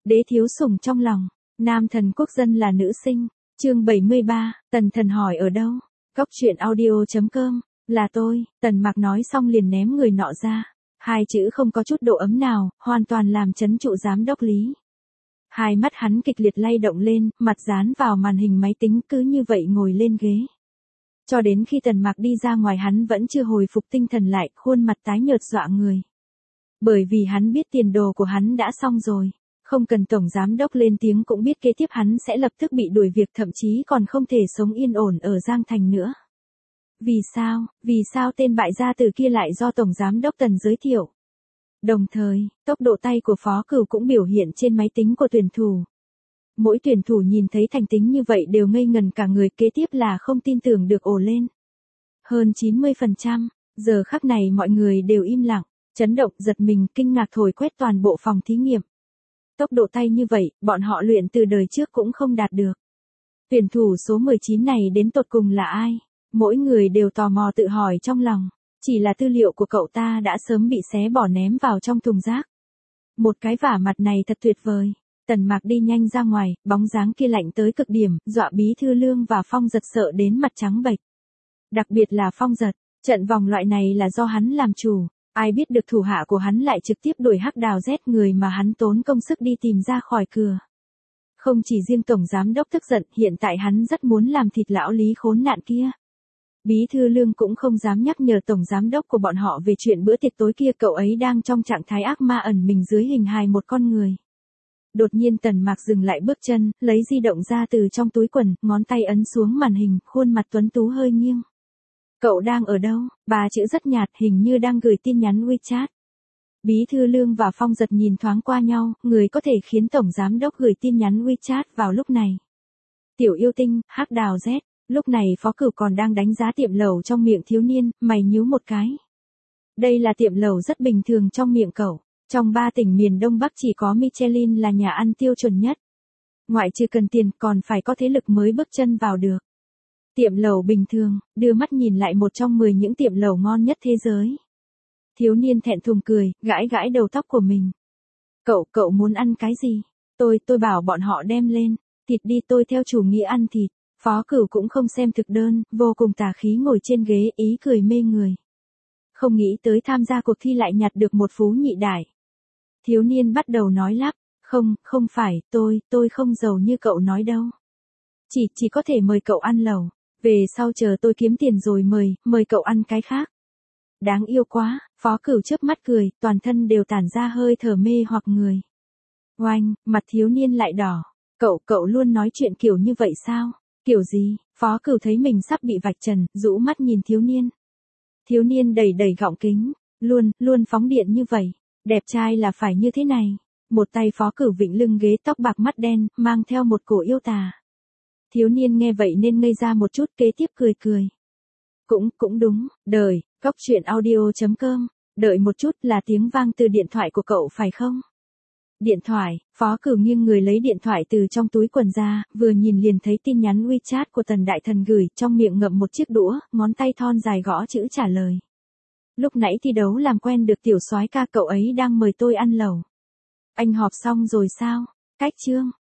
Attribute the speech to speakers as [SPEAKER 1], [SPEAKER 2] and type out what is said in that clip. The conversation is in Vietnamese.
[SPEAKER 1] Đế thiếu sủng trong lòng, nam thần quốc dân là nữ sinh. Chương 73, Tần Thần hỏi ở đâu? Góc truyện audio.com, là tôi. Tần Mạc nói xong liền ném người nọ ra. Hai chữ không có chút độ ấm nào, hoàn toàn làm chấn trụ giám đốc Lý. Hai mắt hắn kịch liệt lay động lên, mặt dán vào màn hình máy tính, cứ như vậy ngồi lên ghế. Cho đến khi Tần Mạc đi ra ngoài hắn vẫn chưa hồi phục tinh thần lại, khuôn mặt tái nhợt dọa người. Bởi vì hắn biết tiền đồ của hắn đã xong rồi. Không cần tổng giám đốc lên tiếng cũng biết kế tiếp hắn sẽ lập tức bị đuổi việc, thậm chí còn không thể sống yên ổn ở Giang Thành nữa. Vì sao tên bại gia tử kia lại do tổng giám đốc Tần giới thiệu? Đồng thời, tốc độ tay của Phó Cửu cũng biểu hiện trên máy tính của tuyển thủ. Mỗi tuyển thủ nhìn thấy thành tính như vậy đều ngây ngần cả người, kế tiếp là không tin tưởng được ồ lên. Hơn 90%, giờ khắc này mọi người đều im lặng, chấn động, giật mình, kinh ngạc thổi quét toàn bộ phòng thí nghiệm. Tốc độ tay như vậy, bọn họ luyện từ đời trước cũng không đạt được. Tuyển thủ số 19 này đến tột cùng là ai? Mỗi người đều tò mò tự hỏi trong lòng. Chỉ là tư liệu của cậu ta đã sớm bị xé bỏ ném vào trong thùng rác. Một cái vả mặt này thật tuyệt vời. Tần Mạc đi nhanh ra ngoài, bóng dáng kia lạnh tới cực điểm, dọa Bí Thư Lương và Phong Giật sợ đến mặt trắng bệch. Đặc biệt là Phong Giật, trận vòng loại này là do hắn làm chủ. Ai biết được thủ hạ của hắn lại trực tiếp đuổi Hắc Đào Z, người mà hắn tốn công sức đi tìm ra khỏi cửa. Không chỉ riêng tổng giám đốc tức giận, hiện tại hắn rất muốn làm thịt lão Lý khốn nạn kia. Bí Thư Lương cũng không dám nhắc nhở tổng giám đốc của bọn họ về chuyện bữa tiệc tối kia, cậu ấy đang trong trạng thái ác ma ẩn mình dưới hình hài một con người. Đột nhiên Tần Mạc dừng lại bước chân, lấy di động ra từ trong túi quần, ngón tay ấn xuống màn hình, khuôn mặt tuấn tú hơi nghiêng. Cậu đang ở đâu? Ba chữ rất nhạt, hình như đang gửi tin nhắn WeChat. Bí Thư Lương và Phong Giật nhìn thoáng qua nhau, người có thể khiến tổng giám đốc gửi tin nhắn WeChat vào lúc này. Tiểu yêu tinh, Hắc Đào Z. Lúc này Phó Cửu còn đang đánh giá tiệm lẩu trong miệng thiếu niên, mày nhíu một cái. Đây là tiệm lẩu rất bình thường trong miệng cậu. Trong 3 tỉnh miền Đông Bắc chỉ có Michelin là nhà ăn tiêu chuẩn nhất. Ngoại trừ cần tiền còn phải có thế lực mới bước chân vào được. Tiệm lẩu bình thường, đưa mắt nhìn lại một trong 10 những tiệm lẩu ngon nhất thế giới. Thiếu niên thẹn thùng cười, gãi gãi đầu tóc của mình. Cậu muốn ăn cái gì? Tôi bảo bọn họ đem lên. Thịt đi, tôi theo chủ nghĩa ăn thịt. Phó Cửu cũng không xem thực đơn, vô cùng tà khí ngồi trên ghế, ý cười mê người. Không nghĩ tới tham gia cuộc thi lại nhặt được một phú nhị đại. Thiếu niên bắt đầu nói lắp, không phải, tôi không giàu như cậu nói đâu. Chỉ có thể mời cậu ăn lẩu, về sau chờ tôi kiếm tiền rồi mời cậu ăn cái khác. Đáng yêu quá, Phó Cửu chớp mắt cười, toàn thân đều tản ra hơi thở mê hoặc người. Oanh, mặt thiếu niên lại đỏ, cậu luôn nói chuyện kiểu như vậy sao? Kiểu gì? Phó Cửu thấy mình sắp bị vạch trần, rũ mắt nhìn thiếu niên. Thiếu niên đầy gọng kính, luôn phóng điện như vậy, đẹp trai là phải như thế này. Một tay Phó Cửu vịn lưng ghế, tóc bạc mắt đen, mang theo một cổ yêu tà. Thiếu niên nghe vậy nên ngây ra một chút, kế tiếp cười. Cũng đúng, đợi, góc truyện audio.com, đợi một chút, là tiếng vang từ điện thoại của cậu phải không? Điện thoại, Phó Cửu nghiêng người lấy điện thoại từ trong túi quần ra, vừa nhìn liền thấy tin nhắn WeChat của Tần Đại Thần gửi, trong miệng ngậm một chiếc đũa, ngón tay thon dài gõ chữ trả lời. Lúc nãy thi đấu làm quen được tiểu soái ca, cậu ấy đang mời tôi ăn lẩu. Anh họp xong rồi sao? Cách chương.